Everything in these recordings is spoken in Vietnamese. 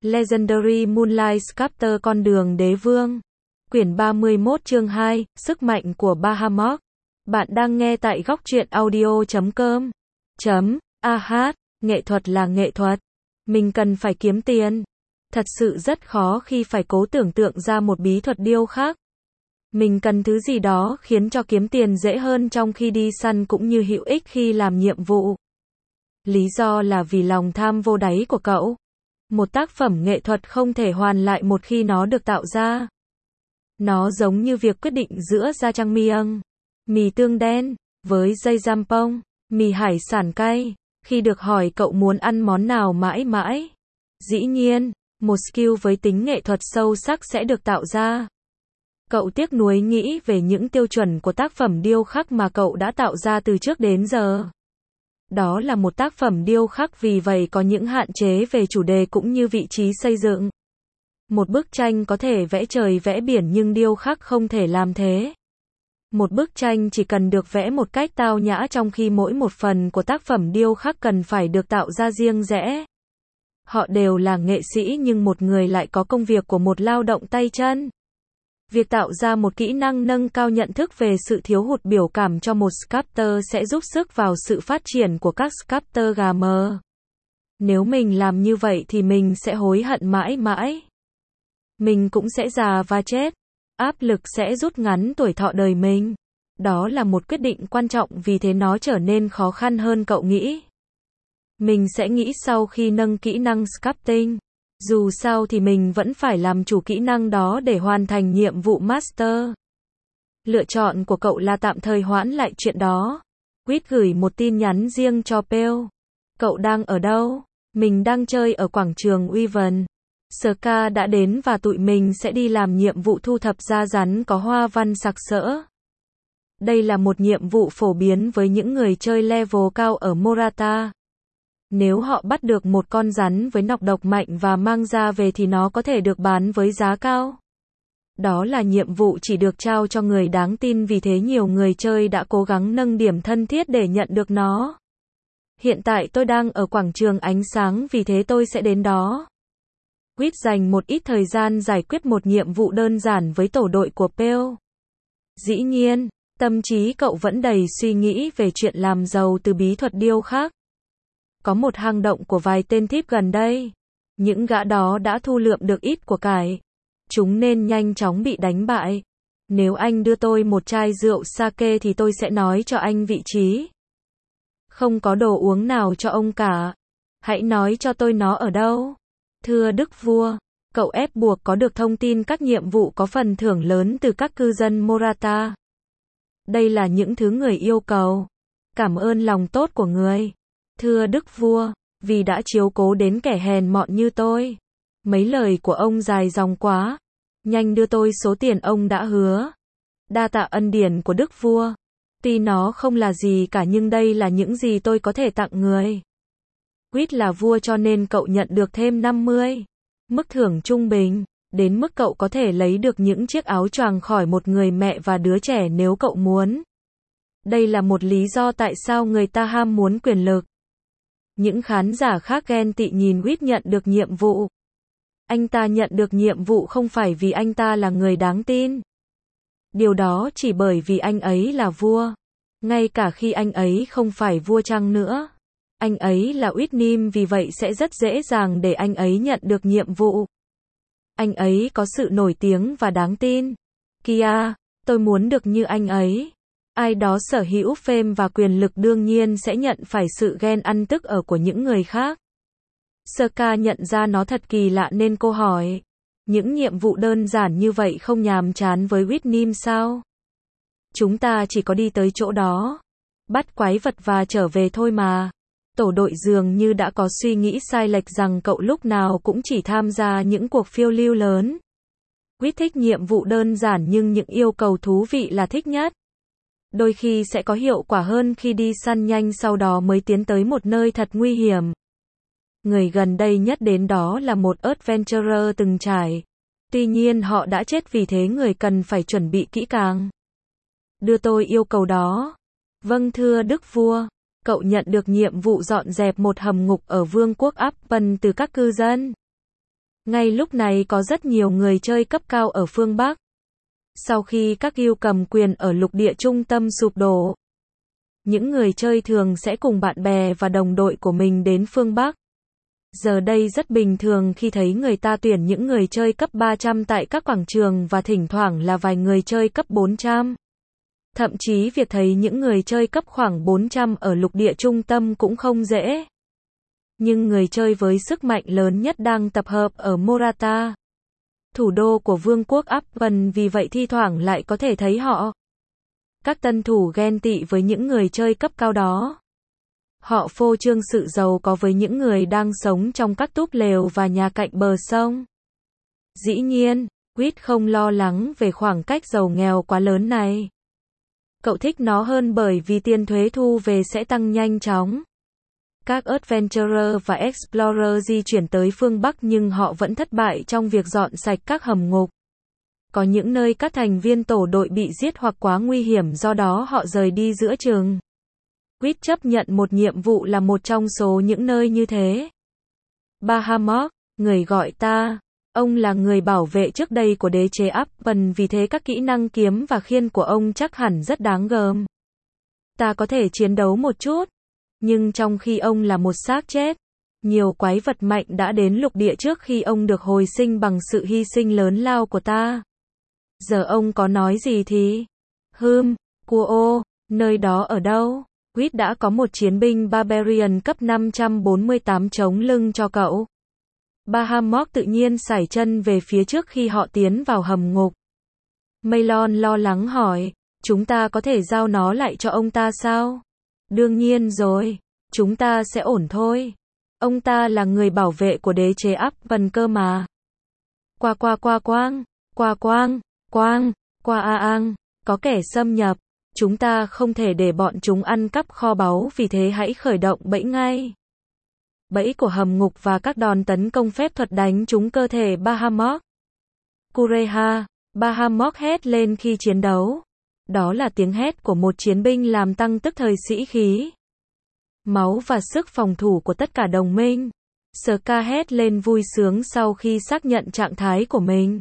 Legendary Moonlight Sculptor Con đường đế vương. Quyển 31 chương 2, Sức mạnh của Bahamut. Bạn đang nghe tại góc truyện audio.com. Nghệ thuật là nghệ thuật. Mình cần phải kiếm tiền. Thật sự rất khó khi phải cố tưởng tượng ra một bí thuật điêu khắc. Mình cần thứ gì đó khiến cho kiếm tiền dễ hơn trong khi đi săn cũng như hữu ích khi làm nhiệm vụ. Lý do là vì lòng tham vô đáy của cậu. Một tác phẩm nghệ thuật không thể hoàn lại một khi nó được tạo ra. Nó giống như việc quyết định giữa jajangmyeon, mì tương đen, với dây jampong, mì hải sản cay. Khi được hỏi cậu muốn ăn món nào mãi mãi, dĩ nhiên, một skill với tính nghệ thuật sâu sắc sẽ được tạo ra. Cậu tiếc nuối nghĩ về những tiêu chuẩn của tác phẩm điêu khắc mà cậu đã tạo ra từ trước đến giờ. Đó là một tác phẩm điêu khắc vì vậy có những hạn chế về chủ đề cũng như vị trí xây dựng. Một bức tranh có thể vẽ trời vẽ biển nhưng điêu khắc không thể làm thế. Một bức tranh chỉ cần được vẽ một cách tao nhã trong khi mỗi một phần của tác phẩm điêu khắc cần phải được tạo ra riêng rẽ. Họ đều là nghệ sĩ nhưng một người lại có công việc của một lao động tay chân. Việc tạo ra một kỹ năng nâng cao nhận thức về sự thiếu hụt biểu cảm cho một sculptor sẽ giúp sức vào sự phát triển của các sculptor GM. Nếu mình làm như vậy thì mình sẽ hối hận mãi mãi. Mình cũng sẽ già và chết. Áp lực sẽ rút ngắn tuổi thọ đời mình. Đó là một quyết định quan trọng vì thế nó trở nên khó khăn hơn cậu nghĩ. Mình sẽ nghĩ sau khi nâng kỹ năng sculpting. Dù sao thì mình vẫn phải làm chủ kỹ năng đó để hoàn thành nhiệm vụ master. Lựa chọn của cậu là tạm thời hoãn lại chuyện đó. Quýt gửi một tin nhắn riêng cho Pale. Cậu đang ở đâu? Mình đang chơi ở quảng trường Wyvern. Ska đã đến và tụi mình sẽ đi làm nhiệm vụ thu thập da rắn có hoa văn sặc sỡ. Đây là một nhiệm vụ phổ biến với những người chơi level cao ở Morata. Nếu họ bắt được một con rắn với nọc độc mạnh và mang ra về thì nó có thể được bán với giá cao. Đó là nhiệm vụ chỉ được trao cho người đáng tin vì thế nhiều người chơi đã cố gắng nâng điểm thân thiết để nhận được nó. Hiện tại tôi đang ở quảng trường ánh sáng vì thế tôi sẽ đến đó. Quýt dành một ít thời gian giải quyết một nhiệm vụ đơn giản với tổ đội của Pale. Dĩ nhiên, tâm trí cậu vẫn đầy suy nghĩ về chuyện làm giàu từ bí thuật điêu khắc. Có một hang động của vài tên thief gần đây. Những gã đó đã thu lượm được ít của cải. Chúng nên nhanh chóng bị đánh bại. Nếu anh đưa tôi một chai rượu sake thì tôi sẽ nói cho anh vị trí. Không có đồ uống nào cho ông cả. Hãy nói cho tôi nó ở đâu. Thưa Đức Vua, cậu ép buộc có được thông tin các nhiệm vụ có phần thưởng lớn từ các cư dân Morata. Đây là những thứ người yêu cầu. Cảm ơn lòng tốt của người. Thưa Đức Vua, vì đã chiếu cố đến kẻ hèn mọn như tôi. Mấy lời của ông dài dòng quá. Nhanh đưa tôi số tiền ông đã hứa. Đa tạ ân điển của Đức Vua. Tuy nó không là gì cả nhưng đây là những gì tôi có thể tặng người. Quýt là vua cho nên cậu nhận được thêm 50. Mức thưởng trung bình. Đến mức cậu có thể lấy được những chiếc áo choàng khỏi một người mẹ và đứa trẻ nếu cậu muốn. Đây là một lý do tại sao người ta ham muốn quyền lực. Những khán giả khác ghen tị nhìn Quýt nhận được nhiệm vụ. Anh ta nhận được nhiệm vụ không phải vì anh ta là người đáng tin. Điều đó chỉ bởi vì anh ấy là vua. Ngay cả khi anh ấy không phải vua chăng nữa. Anh ấy là Whitnim vì vậy sẽ rất dễ dàng để anh ấy nhận được nhiệm vụ. Anh ấy có sự nổi tiếng và đáng tin. Kia, tôi muốn được như anh ấy. Ai đó sở hữu fame và quyền lực đương nhiên sẽ nhận phải sự ghen ăn tức ở của những người khác. Ska nhận ra nó thật kỳ lạ nên cô hỏi. Những nhiệm vụ đơn giản như vậy không nhàm chán với Whitnim sao? Chúng ta chỉ có đi tới chỗ đó. Bắt quái vật và trở về thôi mà. Tổ đội dường như đã có suy nghĩ sai lệch rằng cậu lúc nào cũng chỉ tham gia những cuộc phiêu lưu lớn. Quýt thích nhiệm vụ đơn giản nhưng những yêu cầu thú vị là thích nhất. Đôi khi sẽ có hiệu quả hơn khi đi săn nhanh sau đó mới tiến tới một nơi thật nguy hiểm. Người gần đây nhất đến đó là một adventurer từng trải. Tuy nhiên họ đã chết vì thế người cần phải chuẩn bị kỹ càng. Đưa tôi yêu cầu đó. Vâng thưa Đức Vua. Cậu nhận được nhiệm vụ dọn dẹp một hầm ngục ở vương quốc Appen từ các cư dân. Ngay lúc này có rất nhiều người chơi cấp cao ở phương Bắc. Sau khi các guild cầm quyền ở lục địa trung tâm sụp đổ, những người chơi thường sẽ cùng bạn bè và đồng đội của mình đến phương Bắc. Giờ đây rất bình thường khi thấy người ta tuyển những người chơi cấp 300 tại các quảng trường và thỉnh thoảng là vài người chơi cấp 400. Thậm chí việc thấy những người chơi cấp khoảng 400 ở lục địa trung tâm cũng không dễ. Nhưng người chơi với sức mạnh lớn nhất đang tập hợp ở Morata, thủ đô của vương quốc Afghan, vì vậy thi thoảng lại có thể thấy họ. Các tân thủ ghen tị với những người chơi cấp cao đó. Họ phô trương sự giàu có với những người đang sống trong các túp lều và nhà cạnh bờ sông. Dĩ nhiên, Quýt không lo lắng về khoảng cách giàu nghèo quá lớn này. Cậu thích nó hơn bởi vì tiền thuế thu về sẽ tăng nhanh chóng. Các Adventurer và Explorer di chuyển tới phương Bắc nhưng họ vẫn thất bại trong việc dọn sạch các hầm ngục. Có những nơi các thành viên tổ đội bị giết hoặc quá nguy hiểm, do đó họ rời đi giữa chừng. Quýt chấp nhận một nhiệm vụ là một trong số những nơi như thế. Bahamut, người gọi ta. Ông là người bảo vệ trước đây của đế chế Afghan, vì thế các kỹ năng kiếm và khiên của ông chắc hẳn rất đáng gờm. Ta có thể chiến đấu một chút. Nhưng trong khi ông là một xác chết, nhiều quái vật mạnh đã đến lục địa trước khi ông được hồi sinh bằng sự hy sinh lớn lao của ta. Giờ ông có nói gì thì? Kuo, nơi đó ở đâu? Quýt đã có một chiến binh Barbarian cấp 548 chống lưng cho cậu. Bahamut tự nhiên sải chân về phía trước khi họ tiến vào hầm ngục. Maylon lo lắng hỏi, chúng ta có thể giao nó lại cho ông ta sao? Đương nhiên rồi, chúng ta sẽ ổn thôi. Ông ta là người bảo vệ của đế chế Afghan cơ mà. Có kẻ xâm nhập. Chúng ta không thể để bọn chúng ăn cắp kho báu, vì thế hãy khởi động bẫy ngay. Bẫy của hầm ngục và các đòn tấn công phép thuật đánh trúng cơ thể Bahamut. Kureha, Bahamut hét lên khi chiến đấu. Đó là tiếng hét của một chiến binh làm tăng tức thời sĩ khí, máu và sức phòng thủ của tất cả đồng minh. Ska hét lên vui sướng sau khi xác nhận trạng thái của mình.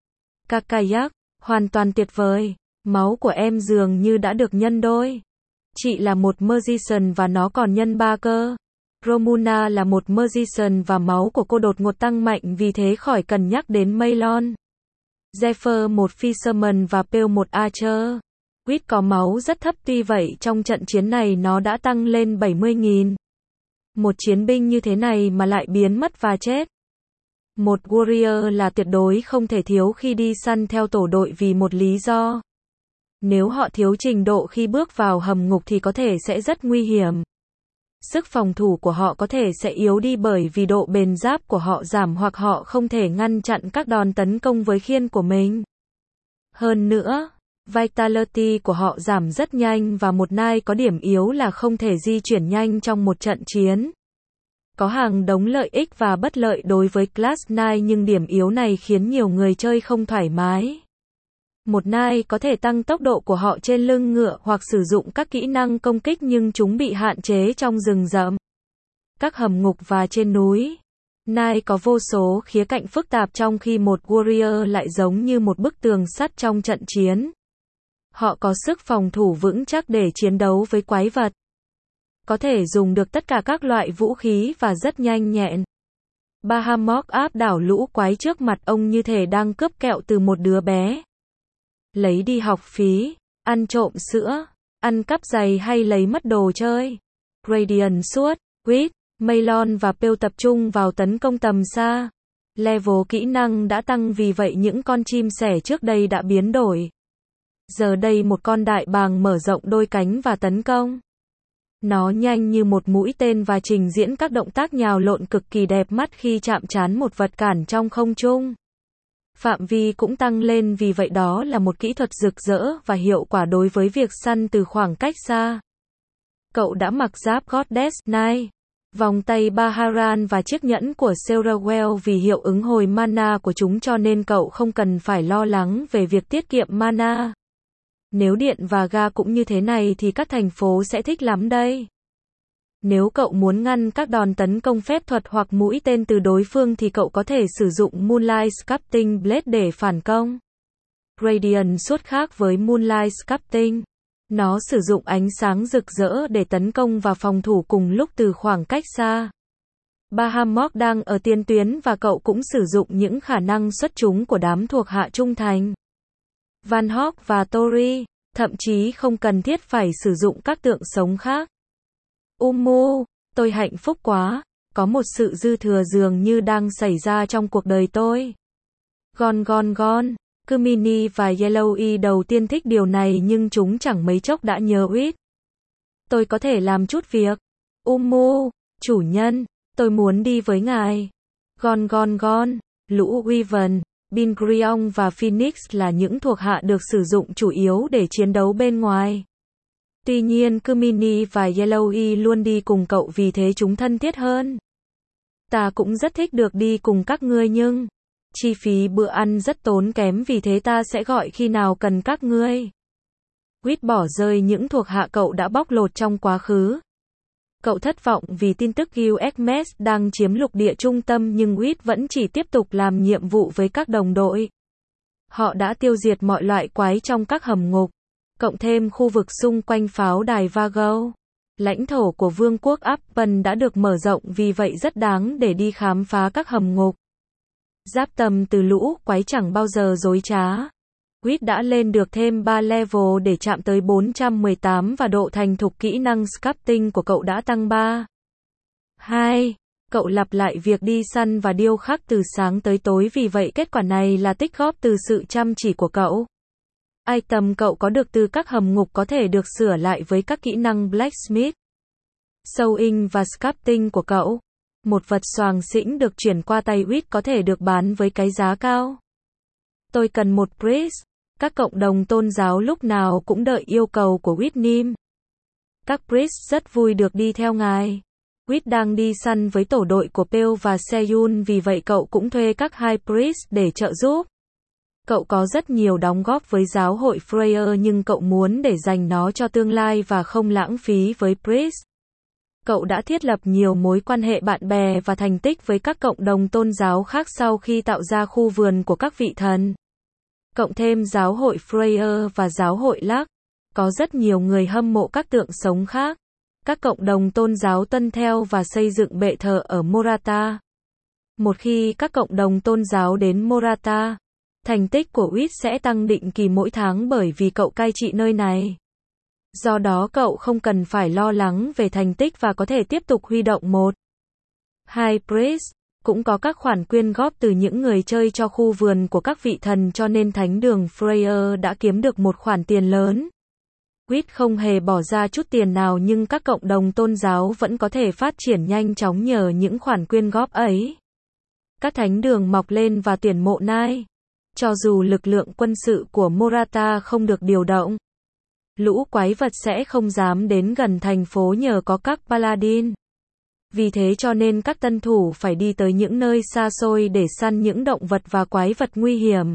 Kakayak, hoàn toàn tuyệt vời. Máu của em dường như đã được nhân đôi. Chị là một Magician và nó còn nhân 3 cơ. Romuna là một Magician và máu của cô đột ngột tăng mạnh, vì thế khỏi cần nhắc đến Maylon. Zephyr một Fisherman và Pale một Archer. Quýt có máu rất thấp, tuy vậy trong trận chiến này nó đã tăng lên 70.000. Một chiến binh như thế này mà lại biến mất và chết. Một warrior là tuyệt đối không thể thiếu khi đi săn theo tổ đội vì một lý do. Nếu họ thiếu trình độ khi bước vào hầm ngục thì có thể sẽ rất nguy hiểm. Sức phòng thủ của họ có thể sẽ yếu đi bởi vì độ bền giáp của họ giảm, hoặc họ không thể ngăn chặn các đòn tấn công với khiên của mình. Hơn nữa, vitality của họ giảm rất nhanh và một knight có điểm yếu là không thể di chuyển nhanh trong một trận chiến. Có hàng đống lợi ích và bất lợi đối với class knight, nhưng điểm yếu này khiến nhiều người chơi không thoải mái. Một knight có thể tăng tốc độ của họ trên lưng ngựa hoặc sử dụng các kỹ năng công kích, nhưng chúng bị hạn chế trong rừng rậm, các hầm ngục và trên núi. Knight có vô số khía cạnh phức tạp, trong khi một warrior lại giống như một bức tường sắt trong trận chiến. Họ có sức phòng thủ vững chắc để chiến đấu với quái vật. Có thể dùng được tất cả các loại vũ khí và rất nhanh nhẹn. Bahamut áp đảo lũ quái trước mặt ông như thể đang cướp kẹo từ một đứa bé. Lấy đi học phí, ăn trộm sữa, ăn cắp giày hay lấy mất đồ chơi. Radiant suốt, Quýt, Maylon và Pale tập trung vào tấn công tầm xa. Level kỹ năng đã tăng, vì vậy những con chim sẻ trước đây đã biến đổi. Giờ đây một con đại bàng mở rộng đôi cánh và tấn công. Nó nhanh như một mũi tên và trình diễn các động tác nhào lộn cực kỳ đẹp mắt khi chạm trán một vật cản trong không trung. Phạm vi cũng tăng lên, vì vậy đó là một kỹ thuật rực rỡ và hiệu quả đối với việc săn từ khoảng cách xa. Cậu đã mặc giáp Goddess Knight, vòng tay Baharan và chiếc nhẫn của Serewell vì hiệu ứng hồi mana của chúng, cho nên cậu không cần phải lo lắng về việc tiết kiệm mana. Nếu điện và ga cũng như thế này thì các thành phố sẽ thích lắm đây. Nếu cậu muốn ngăn các đòn tấn công phép thuật hoặc mũi tên từ đối phương thì cậu có thể sử dụng Moonlight Sculpting Blade để phản công. Radiant Sword khác với Moonlight Sculpting. Nó sử dụng ánh sáng rực rỡ để tấn công và phòng thủ cùng lúc từ khoảng cách xa. Bahamut đang ở tiền tuyến và cậu cũng sử dụng những khả năng xuất chúng của đám thuộc hạ trung thành. Van Hawk và Tori, thậm chí không cần thiết phải sử dụng các tượng sống khác. Tôi hạnh phúc quá, có một sự dư thừa dường như đang xảy ra trong cuộc đời tôi. Gon. Kumini và Yellowy đầu tiên thích điều này nhưng chúng chẳng mấy chốc đã nhớ Reed. Tôi có thể làm chút việc. Chủ nhân, tôi muốn đi với ngài. Gon. Lũ Wyvern, Bingriong và Phoenix là những thuộc hạ được sử dụng chủ yếu để chiến đấu bên ngoài. Tuy nhiên Kumini và Yellowy luôn đi cùng cậu vì thế chúng thân thiết hơn. Ta cũng rất thích được đi cùng các ngươi nhưng chi phí bữa ăn rất tốn kém vì thế ta sẽ gọi khi nào cần các ngươi. Reed bỏ rơi những thuộc hạ cậu đã bóc lột trong quá khứ. Cậu thất vọng vì tin tức USMS đang chiếm lục địa trung tâm nhưng Reed vẫn chỉ tiếp tục làm nhiệm vụ với các đồng đội. Họ đã tiêu diệt mọi loại quái trong các hầm ngục, cộng thêm khu vực xung quanh pháo đài Vago. Lãnh thổ của vương quốc Appen đã được mở rộng vì vậy rất đáng để đi khám phá các hầm ngục. Giáp tầm từ lũ quái chẳng bao giờ dối trá. Reed đã lên được thêm 3 level để chạm tới 418 và độ thành thục kỹ năng sculpting của cậu đã tăng 3. 2. Cậu lặp lại việc đi săn và điêu khắc từ sáng tới tối vì vậy kết quả này là tích góp từ sự chăm chỉ của cậu. Item cậu có được từ các hầm ngục có thể được sửa lại với các kỹ năng Blacksmith, Sewing và Sculpting của cậu. Một vật xoàng xĩnh được chuyển qua tay Reed có thể được bán với cái giá cao. Tôi cần một priest. Các cộng đồng tôn giáo lúc nào cũng đợi yêu cầu của Whitney. Các priest rất vui được đi theo ngài. Reed đang đi săn với tổ đội của Peel và Seyun vì vậy cậu cũng thuê các high priest để trợ giúp. Cậu có rất nhiều đóng góp với giáo hội Freya nhưng cậu muốn để dành nó cho tương lai và không lãng phí với priest. Cậu đã thiết lập nhiều mối quan hệ bạn bè và thành tích với các cộng đồng tôn giáo khác sau khi tạo ra khu vườn của các vị thần. Cộng thêm giáo hội Freya và giáo hội Lark, có rất nhiều người hâm mộ các tượng sống khác. Các cộng đồng tôn giáo tuân theo và xây dựng bệ thờ ở Morata. Một khi các cộng đồng tôn giáo đến Morata, thành tích của Reed sẽ tăng định kỳ mỗi tháng bởi vì cậu cai trị nơi này. Do đó cậu không cần phải lo lắng về thành tích và có thể tiếp tục huy động một High Priest. Cũng có các khoản quyên góp từ những người chơi cho khu vườn của các vị thần cho nên thánh đường Freya đã kiếm được một khoản tiền lớn. Reed không hề bỏ ra chút tiền nào nhưng các cộng đồng tôn giáo vẫn có thể phát triển nhanh chóng nhờ những khoản quyên góp ấy. Các thánh đường mọc lên và tuyển mộ nai. Cho dù lực lượng quân sự của Morata không được điều động, lũ quái vật sẽ không dám đến gần thành phố nhờ có các paladin. Vì thế cho nên các tân thủ phải đi tới những nơi xa xôi để săn những động vật và quái vật nguy hiểm.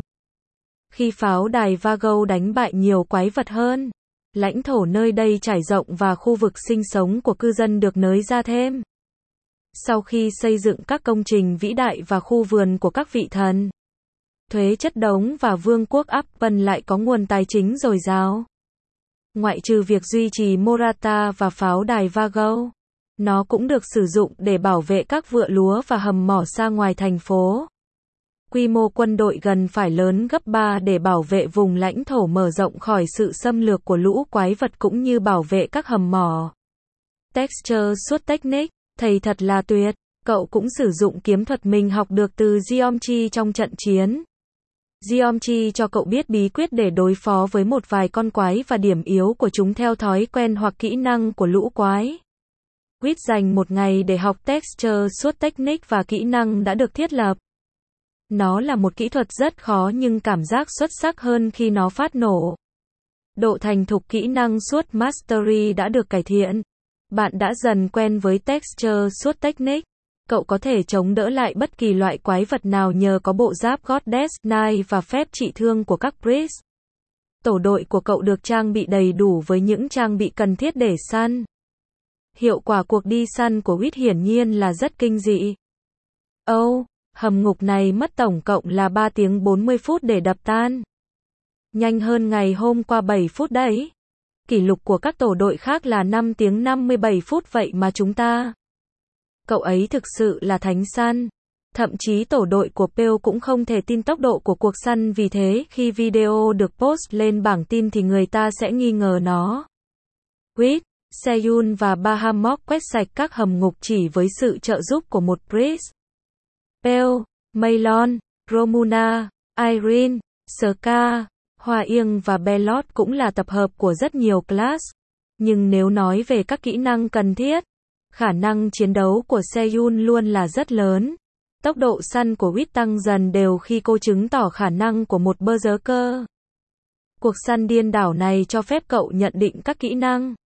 Khi pháo đài Vago đánh bại nhiều quái vật hơn, lãnh thổ nơi đây trải rộng và khu vực sinh sống của cư dân được nới ra thêm. Sau khi xây dựng các công trình vĩ đại và khu vườn của các vị thần, thuế chất đống và vương quốc Appen lại có nguồn tài chính dồi dào. Ngoại trừ việc duy trì Morata và pháo đài Vago, nó cũng được sử dụng để bảo vệ các vựa lúa và hầm mỏ xa ngoài thành phố. Quy mô quân đội gần phải lớn gấp 3 để bảo vệ vùng lãnh thổ mở rộng khỏi sự xâm lược của lũ quái vật cũng như bảo vệ các hầm mỏ. Texture suốt technique, thầy thật là tuyệt. Cậu cũng sử dụng kiếm thuật mình học được từ Geometry trong trận chiến. Geometry cho cậu biết bí quyết để đối phó với một vài con quái và điểm yếu của chúng theo thói quen hoặc kỹ năng của lũ quái. Reed dành một ngày để học Texture suốt technique và kỹ năng đã được thiết lập. Nó là một kỹ thuật rất khó nhưng cảm giác xuất sắc hơn khi nó phát nổ. Độ thành thục kỹ năng suốt Mastery đã được cải thiện. Bạn đã dần quen với Texture suốt technique. Cậu có thể chống đỡ lại bất kỳ loại quái vật nào nhờ có bộ giáp Goddess Knight và phép trị thương của các priest. Tổ đội của cậu được trang bị đầy đủ với những trang bị cần thiết để săn. Hiệu quả cuộc đi săn của Whit hiển nhiên là rất kinh dị. Hầm ngục này mất tổng cộng là 3 tiếng 40 phút để đập tan. Nhanh hơn ngày hôm qua 7 phút đấy. Kỷ lục của các tổ đội khác là 5 tiếng 57 phút vậy mà chúng ta. Cậu ấy thực sự là thánh săn. Thậm chí tổ đội của Pale cũng không thể tin tốc độ của cuộc săn, vì thế khi video được post lên bảng tin thì người ta sẽ nghi ngờ nó. Whit, Seyun và Bahamut quét sạch các hầm ngục chỉ với sự trợ giúp của một priest. Pale, Maylon, Romuna, Irene, Ska, Hoa Yên và Bellot cũng là tập hợp của rất nhiều class. Nhưng nếu nói về các kỹ năng cần thiết, khả năng chiến đấu của Seyun luôn là rất lớn. Tốc độ săn của Whit tăng dần đều khi cô chứng tỏ khả năng của một berserker. Cuộc săn điên đảo này cho phép cậu nhận định các kỹ năng,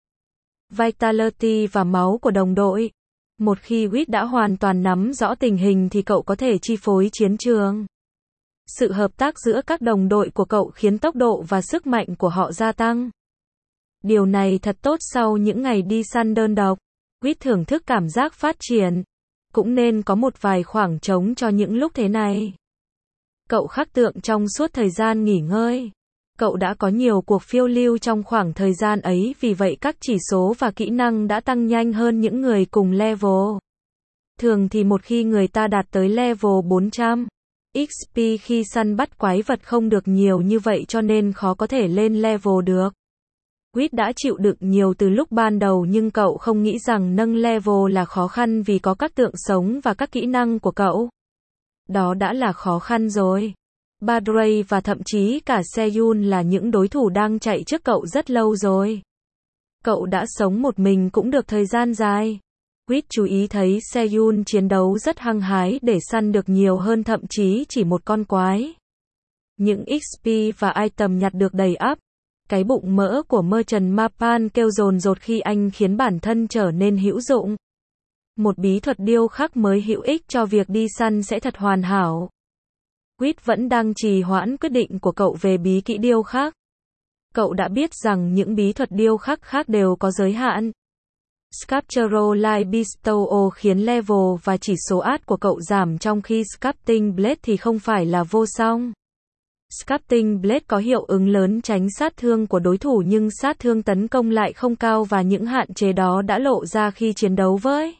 vitality và máu của đồng đội. Một khi Whit đã hoàn toàn nắm rõ tình hình thì cậu có thể chi phối chiến trường. Sự hợp tác giữa các đồng đội của cậu khiến tốc độ và sức mạnh của họ gia tăng. Điều này thật tốt sau những ngày đi săn đơn độc. Whit thưởng thức cảm giác phát triển. Cũng nên có một vài khoảng trống cho những lúc thế này. Cậu khắc tượng trong suốt thời gian nghỉ ngơi. Cậu đã có nhiều cuộc phiêu lưu trong khoảng thời gian ấy, vì vậy các chỉ số và kỹ năng đã tăng nhanh hơn những người cùng level. Thường thì một khi người ta đạt tới level 400 XP khi săn bắt quái vật không được nhiều như vậy cho nên khó có thể lên level được. Whit đã chịu đựng nhiều từ lúc ban đầu, nhưng cậu không nghĩ rằng nâng level là khó khăn vì có các tượng sống và các kỹ năng của cậu. Đó đã là khó khăn rồi. Badray và thậm chí cả Seyun là những đối thủ đang chạy trước cậu rất lâu rồi. Cậu đã sống một mình cũng được thời gian dài. Whit chú ý thấy Seyun chiến đấu rất hăng hái để săn được nhiều hơn thậm chí chỉ một con quái. Những XP và item nhặt được đầy ắp. Cái bụng mỡ của Merchant Mapan kêu dồn dột khi anh khiến bản thân trở nên hữu dụng. Một bí thuật điêu khắc mới hữu ích cho việc đi săn sẽ thật hoàn hảo. Whit vẫn đang trì hoãn quyết định của cậu về bí kỹ điêu khắc. Cậu đã biết rằng những bí thuật điêu khắc khác đều có giới hạn. Sculptural Light Bestow khiến level và chỉ số art của cậu giảm, trong khi Sculpting Blade thì không phải là vô song. Sculpting Blade có hiệu ứng lớn tránh sát thương của đối thủ, nhưng sát thương tấn công lại không cao, và những hạn chế đó đã lộ ra khi chiến đấu với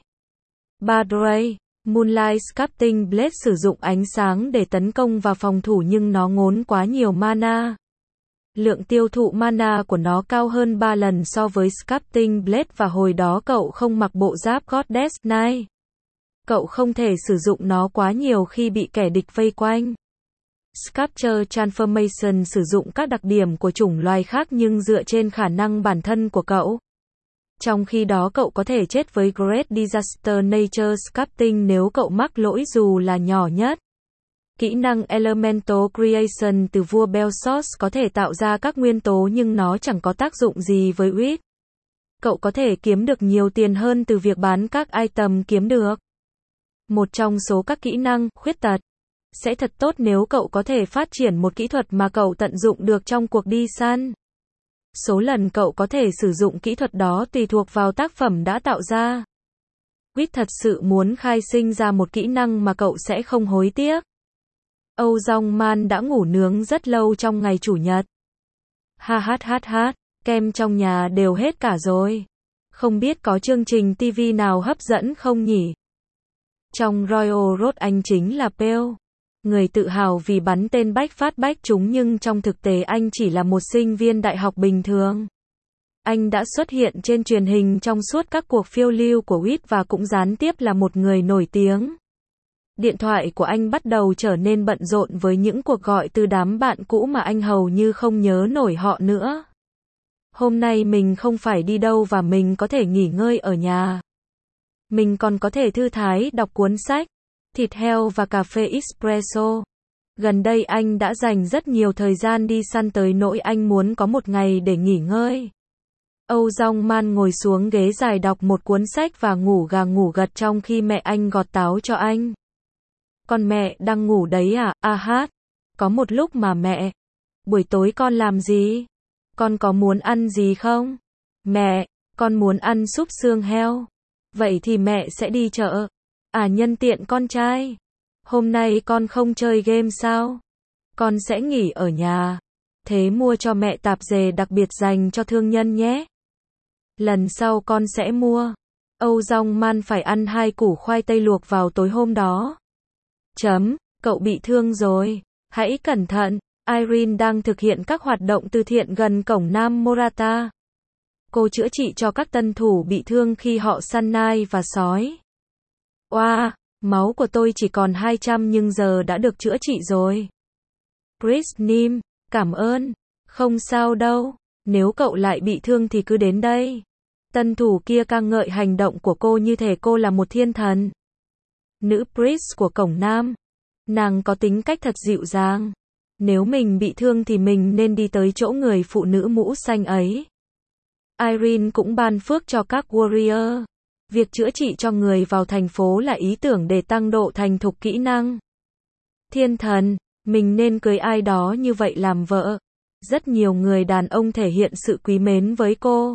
Badray. Moonlight Sculpting Blade sử dụng ánh sáng để tấn công và phòng thủ, nhưng nó ngốn quá nhiều mana. Lượng tiêu thụ mana của nó cao hơn 3 lần so với Sculpting Blade, và hồi đó cậu không mặc bộ giáp Goddess Knight. Cậu không thể sử dụng nó quá nhiều khi bị kẻ địch vây quanh. Sculpture Transformation sử dụng các đặc điểm của chủng loài khác nhưng dựa trên khả năng bản thân của cậu. Trong khi đó cậu có thể chết với Great Disaster Nature Sculpting nếu cậu mắc lỗi dù là nhỏ nhất. Kỹ năng Elemental Creation từ vua Belsos có thể tạo ra các nguyên tố, nhưng nó chẳng có tác dụng gì với Whit. Cậu có thể kiếm được nhiều tiền hơn từ việc bán các item kiếm được. Một trong số các kỹ năng khuyết tật sẽ thật tốt nếu cậu có thể phát triển một kỹ thuật mà cậu tận dụng được trong cuộc đi săn. Số lần cậu có thể sử dụng kỹ thuật đó tùy thuộc vào tác phẩm đã tạo ra. Whit thật sự muốn khai sinh ra một kỹ năng mà cậu sẽ không hối tiếc. Âu Jong Man đã ngủ nướng rất lâu trong ngày Chủ nhật. Kem trong nhà đều hết cả rồi. Không biết có chương trình TV nào hấp dẫn không nhỉ? Trong Royal Road anh chính là Pale. Người tự hào vì bắn tên bách phát bách trúng, nhưng trong thực tế anh chỉ là một sinh viên đại học bình thường. Anh đã xuất hiện trên truyền hình trong suốt các cuộc phiêu lưu của Whit và cũng gián tiếp là một người nổi tiếng. Điện thoại của anh bắt đầu trở nên bận rộn với những cuộc gọi từ đám bạn cũ mà anh hầu như không nhớ nổi họ nữa. Hôm nay mình không phải đi đâu và mình có thể nghỉ ngơi ở nhà. Mình còn có thể thư thái đọc cuốn sách, thịt heo và cà phê espresso. Gần đây anh đã dành rất nhiều thời gian đi săn tới nỗi anh muốn có một ngày để nghỉ ngơi. Âu Jong Man ngồi xuống ghế dài đọc một cuốn sách và ngủ gà ngủ gật trong khi mẹ anh gọt táo cho anh. Con mẹ đang ngủ đấy à? Có một lúc mà mẹ. Buổi tối con làm gì? Con có muốn ăn gì không? Mẹ, Con muốn ăn súp xương heo. Vậy thì mẹ sẽ đi chợ. À nhân tiện con trai. Hôm nay con không chơi game sao? Con sẽ nghỉ ở nhà. Thế mua cho mẹ tạp dề đặc biệt dành cho thương nhân nhé. Lần sau con sẽ mua. Âu Dong Man phải ăn 2 củ khoai tây luộc vào tối hôm đó. Cậu bị thương rồi. Hãy cẩn thận. Irene đang thực hiện các hoạt động từ thiện gần cổng Nam Morata. Cô chữa trị cho các tân thủ bị thương khi họ săn nai và sói. Oa, máu của tôi chỉ còn 200 nhưng giờ đã được chữa trị rồi. Nim, cảm ơn. Không sao đâu. Nếu cậu lại bị thương thì cứ đến đây. Tân thủ kia ca ngợi hành động của cô như thể cô là một thiên thần. Nữ priest của cổng Nam. Nàng có tính cách thật dịu dàng. Nếu mình bị thương thì mình nên đi tới chỗ người phụ nữ mũ xanh ấy. Irene cũng ban phước cho các warrior. Việc chữa trị cho người vào thành phố là ý tưởng để tăng độ thành thục kỹ năng. Thiên thần, mình nên cưới ai đó như vậy làm vợ. Rất nhiều người đàn ông thể hiện sự quý mến với cô.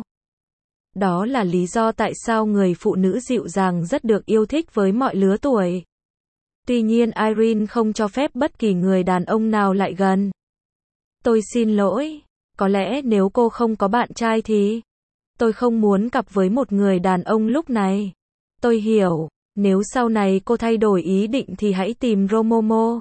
Đó là lý do tại sao người phụ nữ dịu dàng rất được yêu thích với mọi lứa tuổi. Tuy nhiên Irene không cho phép bất kỳ người đàn ông nào lại gần. Tôi xin lỗi. Có lẽ nếu cô không có bạn trai thì... Tôi không muốn cặp với một người đàn ông lúc này. Tôi hiểu. Nếu sau này cô thay đổi ý định thì hãy tìm Romomo.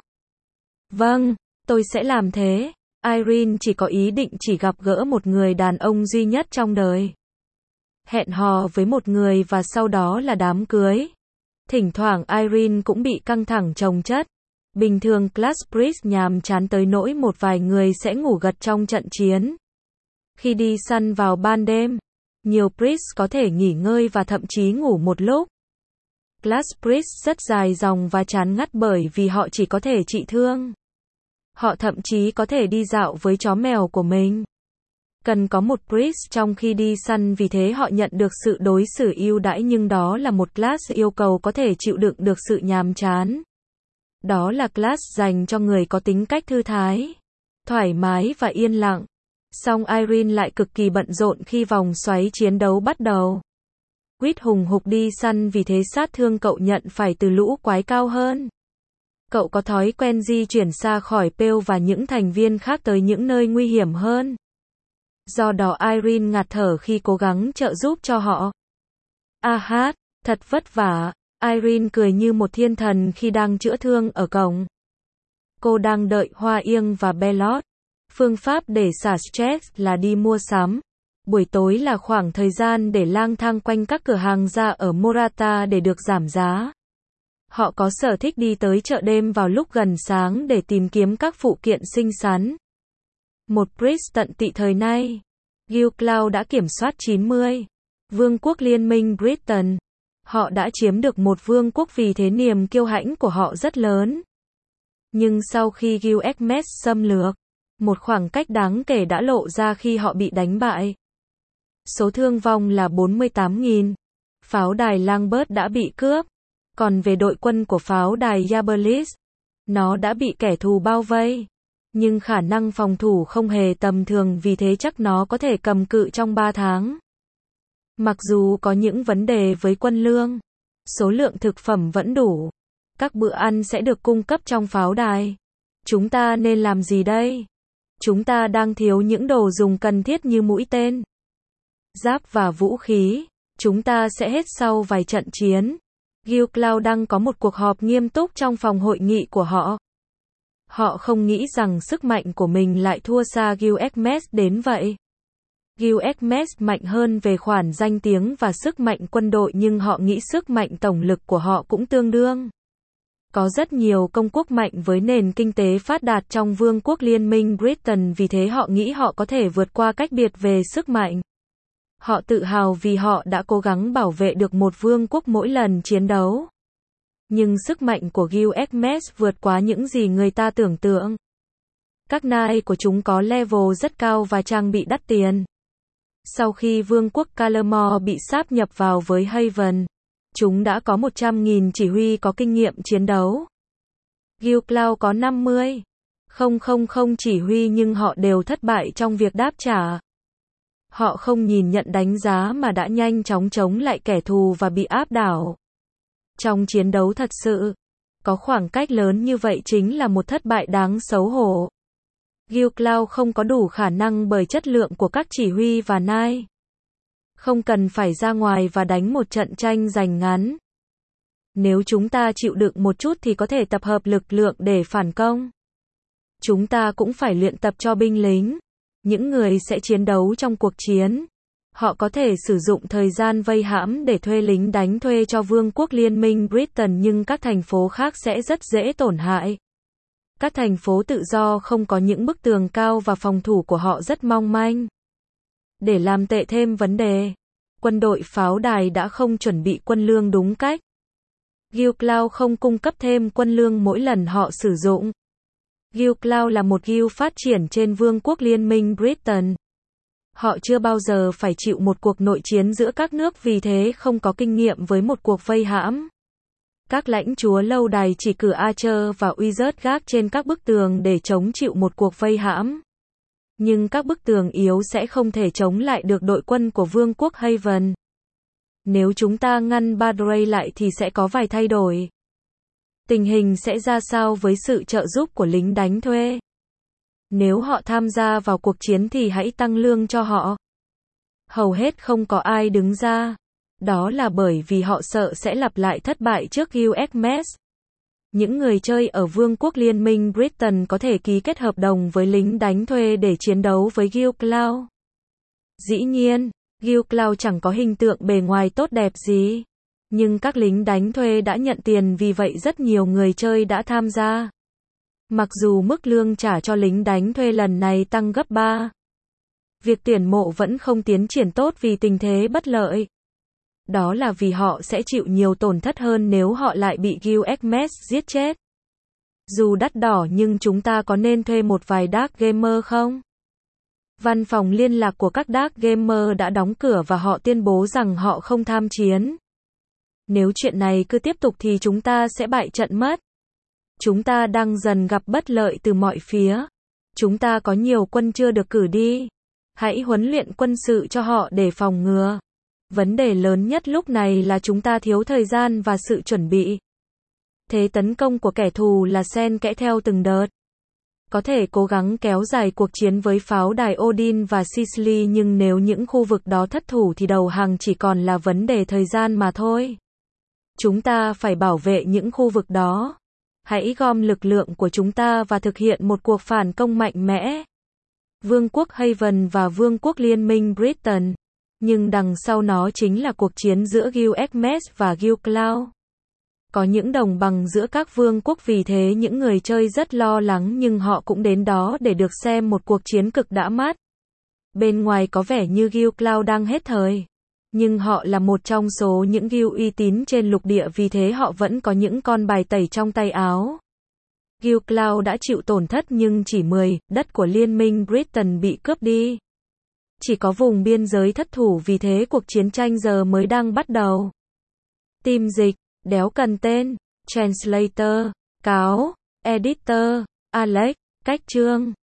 Vâng, tôi sẽ làm thế. Irene chỉ có ý định chỉ gặp gỡ một người đàn ông duy nhất trong đời. Hẹn hò với một người và sau đó là đám cưới. Thỉnh thoảng Irene cũng bị căng thẳng chồng chất. Bình thường class priest nhàm chán tới nỗi một vài người sẽ ngủ gật trong trận chiến. Khi đi săn vào ban đêm, nhiều priest có thể nghỉ ngơi và thậm chí ngủ một lúc. Class priest rất dài dòng và chán ngắt bởi vì họ chỉ có thể trị thương. Họ thậm chí có thể đi dạo với chó mèo của mình. Cần có một priest trong khi đi săn vì thế họ nhận được sự đối xử ưu đãi nhưng đó là một class yêu cầu có thể chịu đựng được sự nhàm chán. Đó là class dành cho người có tính cách thư thái, thoải mái và yên lặng. Song Irene lại cực kỳ bận rộn khi vòng xoáy chiến đấu bắt đầu. Quýt hùng hục đi săn vì thế sát thương cậu nhận phải từ lũ quái cao hơn. Cậu có thói quen di chuyển xa khỏi Pale và những thành viên khác tới những nơi nguy hiểm hơn. Do đó Irene ngạt thở khi cố gắng trợ giúp cho họ. Thật vất vả. Irene cười như một thiên thần khi đang chữa thương ở cổng. Cô đang đợi Hoa Yên và Bellot. Phương pháp để xả stress là đi mua sắm. Buổi tối là khoảng thời gian để lang thang quanh các cửa hàng da ở Morata để được giảm giá. Họ có sở thích đi tới chợ đêm vào lúc gần sáng để tìm kiếm các phụ kiện xinh xắn. Một priest tận tị thời nay. Gilcloud đã kiểm soát 90. Vương quốc Liên minh Britain. Họ đã chiếm được một vương quốc vì thế niềm kiêu hãnh của họ rất lớn. Nhưng sau khi Gilgamesh xâm lược, một khoảng cách đáng kể đã lộ ra khi họ bị đánh bại. Số thương vong là 48.000. Pháo đài Lambert đã bị cướp. Còn về đội quân của pháo đài Yabelis, nó đã bị kẻ thù bao vây. Nhưng khả năng phòng thủ không hề tầm thường vì thế chắc nó có thể cầm cự trong 3 tháng. Mặc dù có những vấn đề với quân lương, số lượng thực phẩm vẫn đủ. Các bữa ăn sẽ được cung cấp trong pháo đài. Chúng ta nên làm gì đây? Chúng ta đang thiếu những đồ dùng cần thiết như mũi tên, giáp và vũ khí. Chúng ta sẽ hết sau vài trận chiến. Gilcloud đang có một cuộc họp nghiêm túc trong phòng hội nghị của họ. Họ không nghĩ rằng sức mạnh của mình lại thua xa Gilgamesh đến vậy. Gilgamesh mạnh hơn về khoản danh tiếng và sức mạnh quân đội nhưng họ nghĩ sức mạnh tổng lực của họ cũng tương đương. Có rất nhiều công quốc mạnh với nền kinh tế phát đạt trong Vương quốc Liên minh Britain vì thế họ nghĩ họ có thể vượt qua cách biệt về sức mạnh. Họ tự hào vì họ đã cố gắng bảo vệ được một vương quốc mỗi lần chiến đấu. Nhưng sức mạnh của Gilgamesh vượt quá những gì người ta tưởng tượng. Các nai của chúng có level rất cao và trang bị đắt tiền. Sau khi vương quốc Calamore bị sáp nhập vào với Haven, chúng đã có 100.000 chỉ huy có kinh nghiệm chiến đấu. Gilcloud có 50,000 chỉ huy nhưng họ đều thất bại trong việc đáp trả. Họ không nhìn nhận đánh giá mà đã nhanh chóng chống lại kẻ thù và bị áp đảo. Trong chiến đấu thật sự, có khoảng cách lớn như vậy chính là một thất bại đáng xấu hổ. Gil-Cloud không có đủ khả năng bởi chất lượng của các chỉ huy và nai. Không cần phải ra ngoài và đánh một trận tranh giành ngắn. Nếu chúng ta chịu đựng một chút thì có thể tập hợp lực lượng để phản công. Chúng ta cũng phải luyện tập cho binh lính. Những người sẽ chiến đấu trong cuộc chiến. Họ có thể sử dụng thời gian vây hãm để thuê lính đánh thuê cho Vương quốc Liên minh Britain, nhưng các thành phố khác sẽ rất dễ tổn hại. Các thành phố tự do không có những bức tường cao và phòng thủ của họ rất mong manh. Để làm tệ thêm vấn đề, quân đội pháo đài đã không chuẩn bị quân lương đúng cách. Gil-Cloud không cung cấp thêm quân lương mỗi lần họ sử dụng. Gil-Cloud là một guild phát triển trên Vương quốc Liên minh Britain. Họ chưa bao giờ phải chịu một cuộc nội chiến giữa các nước, vì thế không có kinh nghiệm với một cuộc vây hãm. Các lãnh chúa lâu đài chỉ cử Archer và Wizard gác trên các bức tường để chống chịu một cuộc vây hãm. Nhưng các bức tường yếu sẽ không thể chống lại được đội quân của Vương quốc Haven. Nếu chúng ta ngăn Badray lại thì sẽ có vài thay đổi. Tình hình sẽ ra sao với sự trợ giúp của lính đánh thuê? Nếu họ tham gia vào cuộc chiến thì hãy tăng lương cho họ. Hầu hết không có ai đứng ra. Đó là bởi vì họ sợ sẽ lặp lại thất bại trước USMS. Những người chơi ở Vương quốc Liên minh Britain có thể ký kết hợp đồng với lính đánh thuê để chiến đấu với Gil-Cloud. Dĩ nhiên, Gil-Cloud chẳng có hình tượng bề ngoài tốt đẹp gì. Nhưng các lính đánh thuê đã nhận tiền, vì vậy rất nhiều người chơi đã tham gia. Mặc dù mức lương trả cho lính đánh thuê lần này tăng gấp 3. Việc tuyển mộ vẫn không tiến triển tốt vì tình thế bất lợi. Đó là vì họ sẽ chịu nhiều tổn thất hơn nếu họ lại bị USMS giết chết. Dù đắt đỏ nhưng chúng ta có nên thuê một vài Dark Gamer không? Văn phòng liên lạc của các Dark Gamer đã đóng cửa và họ tuyên bố rằng họ không tham chiến. Nếu chuyện này cứ tiếp tục thì chúng ta sẽ bại trận mất. Chúng ta đang dần gặp bất lợi từ mọi phía. Chúng ta có nhiều quân chưa được cử đi. Hãy huấn luyện quân sự cho họ để phòng ngừa. Vấn đề lớn nhất lúc này là chúng ta thiếu thời gian và sự chuẩn bị. Thế tấn công của kẻ thù là xen kẽ theo từng đợt. Có thể cố gắng kéo dài cuộc chiến với pháo đài Odin và Sicily, nhưng nếu những khu vực đó thất thủ thì đầu hàng chỉ còn là vấn đề thời gian mà thôi. Chúng ta phải bảo vệ những khu vực đó. Hãy gom lực lượng của chúng ta và thực hiện một cuộc phản công mạnh mẽ. Vương quốc Haven và Vương quốc Liên minh Britain. Nhưng đằng sau nó chính là cuộc chiến giữa USMS và Gil-Cloud. Có những đồng bằng giữa các vương quốc, vì thế những người chơi rất lo lắng, nhưng họ cũng đến đó để được xem một cuộc chiến cực đã mắt. Bên ngoài có vẻ như Gil-Cloud đang hết thời. Nhưng họ là một trong số những guild uy tín trên lục địa, vì thế họ vẫn có những con bài tẩy trong tay áo. Gil-Cloud đã chịu tổn thất nhưng chỉ 10 đất của Liên minh Britain bị cướp đi. Chỉ có vùng biên giới thất thủ, vì thế cuộc chiến tranh giờ mới đang bắt đầu. Team dịch, đéo cần tên, translator, cáo, editor, Alex, cách chương.